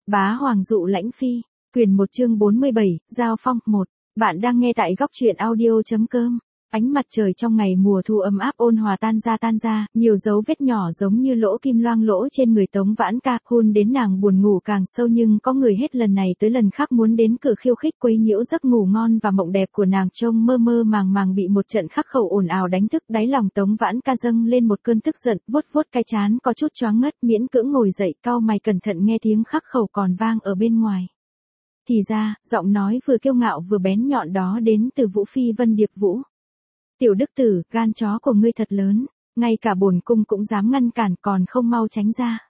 Bá Hoàng dụ lãnh phi, quyền 1 chương 47, Giao Phong 1. Bạn đang nghe tại góc truyện audio.com. Ánh mặt trời trong ngày mùa thu ấm áp ôn hòa tan ra, nhiều dấu vết nhỏ giống như lỗ kim loang lỗ trên người Tống Vãn Ca, hôn đến nàng buồn ngủ càng sâu, nhưng có người hết lần này tới lần khác muốn đến cửa khiêu khích quấy nhiễu giấc ngủ ngon và mộng đẹp của nàng, trông mơ mơ màng bị một trận khắc khẩu ồn ào đánh thức, đáy lòng Tống Vãn Ca dâng lên một cơn tức giận, vuốt cái trán có chút choáng ngất, miễn cưỡng ngồi dậy, cau mày cẩn thận nghe tiếng khắc khẩu còn vang ở bên ngoài. Thì ra, giọng nói vừa kiêu ngạo vừa bén nhọn đó đến từ Vũ Phi Vân Điệp Vũ. Tiểu đức tử, gan chó của ngươi thật lớn, ngay cả bổn cung cũng dám ngăn cản, còn không mau tránh ra.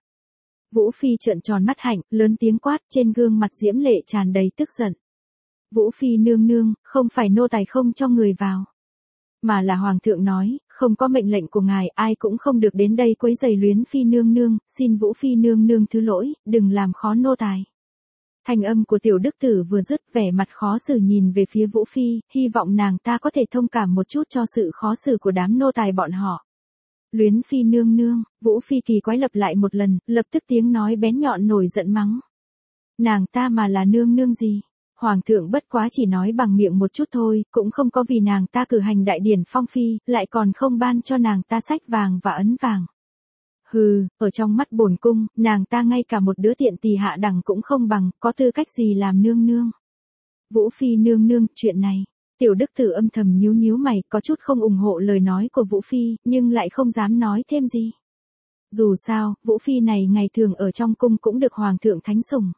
Vũ Phi trợn tròn mắt hạnh, lớn tiếng quát, trên gương mặt diễm lệ tràn đầy tức giận. Vũ Phi nương nương, không phải nô tài không cho người vào, mà là hoàng thượng nói, không có mệnh lệnh của ngài, ai cũng không được đến đây quấy rầy Luyến Phi nương nương, xin Vũ Phi nương nương thứ lỗi, đừng làm khó nô tài. Thanh âm của tiểu đức tử vừa dứt, vẻ mặt khó xử nhìn về phía Vũ Phi, hy vọng nàng ta có thể thông cảm một chút cho sự khó xử của đám nô tài bọn họ. Luyến Phi nương nương, Vũ Phi kỳ quái lặp lại một lần, lập tức tiếng nói bén nhọn nổi giận mắng. Nàng ta mà là nương nương gì? Hoàng thượng bất quá chỉ nói bằng miệng một chút thôi, cũng không có vì nàng ta cử hành đại điển phong phi, lại còn không ban cho nàng ta sách vàng và ấn vàng. Hừ, ở trong mắt bổn cung, nàng ta ngay cả một đứa tiện tỳ hạ đẳng cũng không bằng, có tư cách gì làm nương nương. Vũ Phi nương nương, chuyện này, tiểu đức tử âm thầm nhíu mày, có chút không ủng hộ lời nói của Vũ Phi, nhưng lại không dám nói thêm gì. Dù sao, Vũ Phi này ngày thường ở trong cung cũng được hoàng thượng thánh sủng.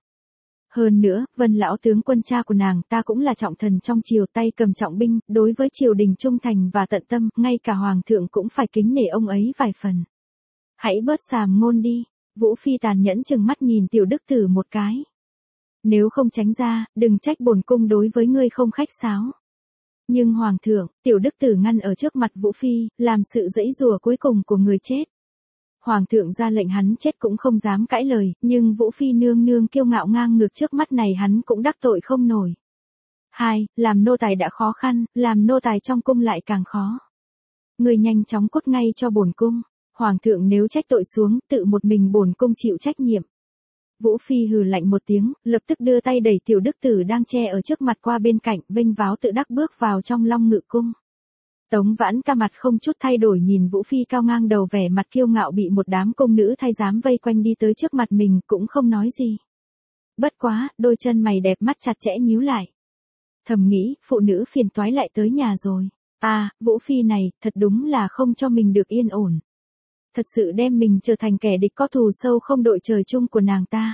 Hơn nữa, Vân lão tướng quân cha của nàng ta cũng là trọng thần trong triều, tay cầm trọng binh, đối với triều đình trung thành và tận tâm, ngay cả hoàng thượng cũng phải kính nể ông ấy vài phần. Hãy bớt sàm ngôn đi. Vũ Phi tàn nhẫn chừng mắt nhìn tiểu đức tử một cái. Nếu không tránh ra, đừng trách bổn cung đối với ngươi không khách sáo. Nhưng hoàng thượng, tiểu đức tử ngăn ở trước mặt Vũ Phi, làm sự giãy giụa cuối cùng của người chết. Hoàng thượng ra lệnh hắn chết cũng không dám cãi lời, nhưng Vũ Phi nương nương kiêu ngạo ngang ngược trước mắt này hắn cũng đắc tội không nổi. 2. Làm nô tài đã khó khăn, làm nô tài trong cung lại càng khó. Người nhanh chóng cút ngay cho bổn cung. Hoàng thượng nếu trách tội xuống, tự một mình bổn cung chịu trách nhiệm. Vũ Phi hừ lạnh một tiếng, lập tức đưa tay đẩy tiểu đức tử đang che ở trước mặt qua bên cạnh, vênh váo tự đắc bước vào trong Long Ngự cung. Tống Vãn Ca mặt không chút thay đổi nhìn Vũ Phi cao ngang đầu, vẻ mặt kiêu ngạo bị một đám cung nữ thái giám vây quanh đi tới trước mặt mình, cũng không nói gì. Bất quá, đôi chân mày đẹp mắt chặt chẽ nhíu lại. Thầm nghĩ, phụ nữ phiền toái lại tới nhà rồi. Vũ Phi này, thật đúng là không cho mình được yên ổn. Thật sự đem mình trở thành kẻ địch có thù sâu không đội trời chung của nàng ta.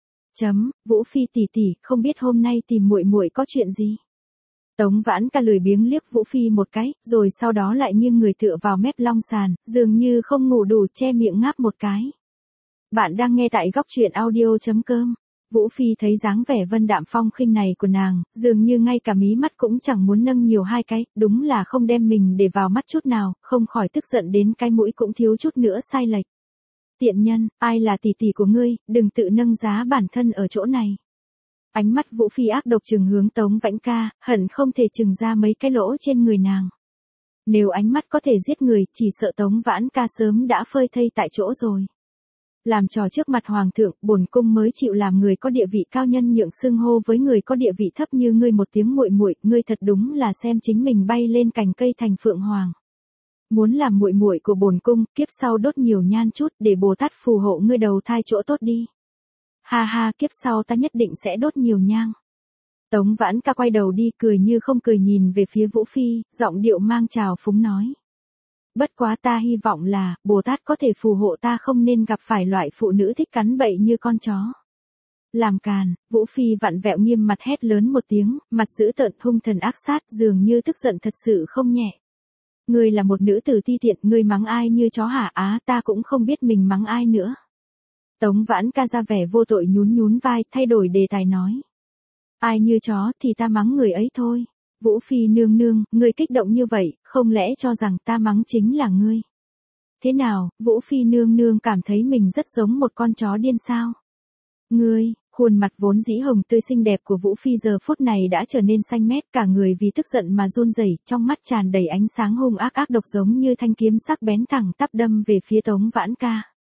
Vũ Phi tỷ tỷ, không biết hôm nay tìm muội muội có chuyện gì? Tống Vãn Ca lười biếng liếc Vũ Phi một cái, rồi sau đó lại nghiêng người tựa vào mép long sàn, dường như không ngủ đủ, che miệng ngáp một cái. Bạn đang nghe tại góc truyện audio.com. Vũ Phi thấy dáng vẻ vân đạm phong khinh này của nàng, dường như ngay cả mí mắt cũng chẳng muốn nâng nhiều hai cái, đúng là không đem mình để vào mắt chút nào, không khỏi tức giận đến cái mũi cũng thiếu chút nữa sai lệch. Tiện nhân, ai là tỷ tỷ của ngươi, đừng tự nâng giá bản thân ở chỗ này. Ánh mắt Vũ Phi ác độc trừng hướng Tống Vãn Ca, hận không thể trừng ra mấy cái lỗ trên người nàng. Nếu ánh mắt có thể giết người, chỉ sợ Tống Vãn Ca sớm đã phơi thây tại chỗ rồi. Làm trò trước mặt hoàng thượng, bổn cung mới chịu làm người có địa vị cao nhân nhượng xưng hô với người có địa vị thấp như ngươi một tiếng muội muội, ngươi thật đúng là xem chính mình bay lên cành cây thành phượng hoàng. Muốn làm muội muội của bổn cung, kiếp sau đốt nhiều nhan chút để Bồ Tát phù hộ ngươi đầu thai chỗ tốt đi. Ha, kiếp sau ta nhất định sẽ đốt nhiều nhang. Tống Vãn Ca quay đầu đi, cười như không cười nhìn về phía Vũ Phi, giọng điệu mang trào phúng nói. Bất quá ta hy vọng là, Bồ Tát có thể phù hộ ta không nên gặp phải loại phụ nữ thích cắn bậy như con chó. Làm càn, Vũ Phi vặn vẹo nghiêm mặt hét lớn một tiếng, mặt dữ tợn hung thần ác sát, dường như tức giận thật sự không nhẹ. Ngươi là một nữ tử ti tiện, ngươi mắng ai như chó hả? Ta cũng không biết mình mắng ai nữa. Tống Vãn Ca ra vẻ vô tội nhún vai, thay đổi đề tài nói. Ai như chó thì ta mắng người ấy thôi. Vũ Phi nương nương, ngươi kích động như vậy, không lẽ cho rằng ta mắng chính là ngươi? Thế nào, Vũ Phi nương nương cảm thấy mình rất giống một con chó điên sao? Ngươi, khuôn mặt vốn dĩ hồng tươi xinh đẹp của Vũ Phi giờ phút này đã trở nên xanh mét, cả người vì tức giận mà run rẩy, trong mắt tràn đầy ánh sáng hung ác độc giống như thanh kiếm sắc bén thẳng tắp đâm về phía Tống Vãn Ca.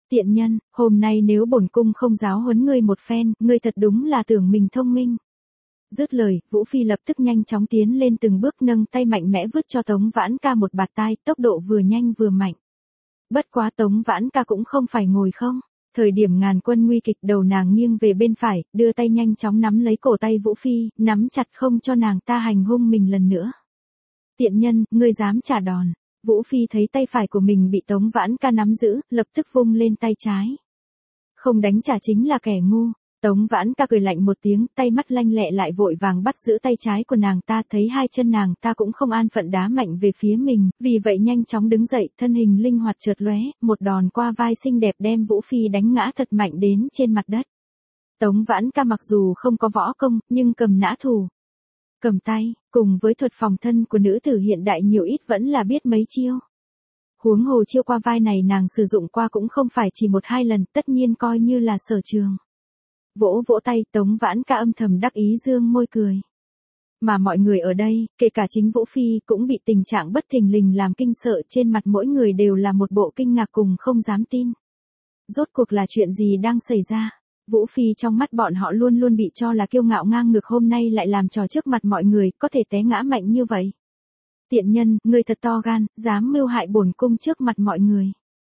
Tiện nhân, hôm nay nếu bổn cung không giáo huấn ngươi một phen, ngươi thật đúng là tưởng mình thông minh. Dứt lời, Vũ Phi lập tức nhanh chóng tiến lên từng bước nâng tay mạnh mẽ vứt cho Tống Vãn Ca một bạt tai, tốc độ vừa nhanh vừa mạnh. Bất quá Tống Vãn Ca cũng không phải ngồi không. Thời điểm ngàn quân nguy kịch đầu nàng nghiêng về bên phải, đưa tay nhanh chóng nắm lấy cổ tay Vũ Phi, nắm chặt không cho nàng ta hành hung mình lần nữa. Tiện nhân, ngươi dám trả đòn. Vũ Phi thấy tay phải của mình bị Tống Vãn Ca nắm giữ, lập tức vung lên tay trái. Không đánh trả chính là kẻ ngu. Tống Vãn Ca cười lạnh một tiếng, tay mắt lanh lẹ lại vội vàng bắt giữ tay trái của nàng ta, thấy hai chân nàng ta cũng không an phận đá mạnh về phía mình, vì vậy nhanh chóng đứng dậy, thân hình linh hoạt chợt lóe, một đòn qua vai xinh đẹp đem Vũ Phi đánh ngã thật mạnh đến trên mặt đất. Tống Vãn Ca mặc dù không có võ công, nhưng cầm nã thủ, cầm tay, cùng với thuật phòng thân của nữ tử hiện đại nhiều ít vẫn là biết mấy chiêu. Huống hồ chiêu qua vai này nàng sử dụng qua cũng không phải chỉ một hai lần, tất nhiên coi như là sở trường. Vỗ vỗ tay, Tống Vãn Ca âm thầm đắc ý dương môi cười. Mà mọi người ở đây, kể cả chính Vũ Phi, cũng bị tình trạng bất thình lình làm kinh sợ, trên mặt mỗi người đều là một bộ kinh ngạc cùng không dám tin. Rốt cuộc là chuyện gì đang xảy ra? Vũ Phi trong mắt bọn họ luôn luôn bị cho là kiêu ngạo ngang ngược, hôm nay lại làm trò trước mặt mọi người, có thể té ngã mạnh như vậy. Tiện nhân, ngươi thật to gan, dám mưu hại bổn cung trước mặt mọi người.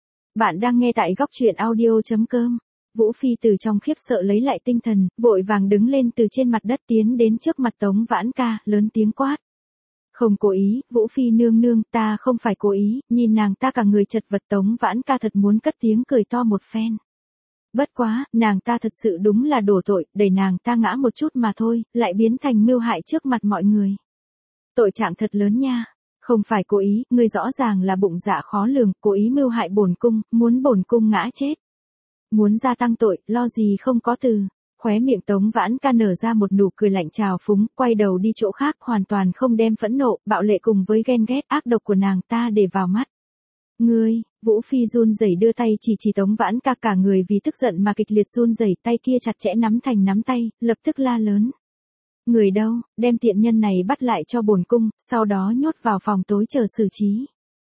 Bạn đang nghe tại góc truyện audio.com. Vũ Phi từ trong khiếp sợ lấy lại tinh thần, vội vàng đứng lên từ trên mặt đất tiến đến trước mặt Tống Vãn Ca, lớn tiếng quát. Không cố ý, Vũ Phi nương nương, ta không phải cố ý, nhìn nàng ta cả người chật vật. Tống Vãn Ca thật muốn cất tiếng cười to một phen. Bất quá, nàng ta thật sự đúng là đổ tội, đẩy nàng ta ngã một chút mà thôi, lại biến thành mưu hại trước mặt mọi người. Tội trạng thật lớn nha. Không phải cố ý, ngươi rõ ràng là bụng dạ khó lường, cố ý mưu hại bổn cung, muốn bổn cung ngã chết. Muốn gia tăng tội, lo gì không có từ. Khóe miệng Tống Vãn Ca nở ra một nụ cười lạnh trào phúng, quay đầu đi chỗ khác, hoàn toàn không đem phẫn nộ, bạo lệ cùng với ghen ghét ác độc của nàng ta để vào mắt. Ngươi, Vũ Phi run rẩy đưa tay chỉ Tống Vãn Ca, cả người vì tức giận mà kịch liệt run rẩy, tay kia chặt chẽ nắm thành nắm tay, lập tức la lớn. Người đâu, đem tiện nhân này bắt lại cho bổn cung, sau đó nhốt vào phòng tối chờ xử trí.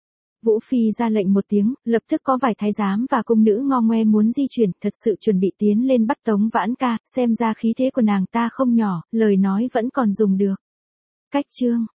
Vũ Phi ra lệnh một tiếng, lập tức có vài thái giám và cung nữ ngo ngoe muốn di chuyển, thật sự chuẩn bị tiến lên bắt Tống Vãn Ca, xem ra khí thế của nàng ta không nhỏ, lời nói vẫn còn dùng được. Cách chương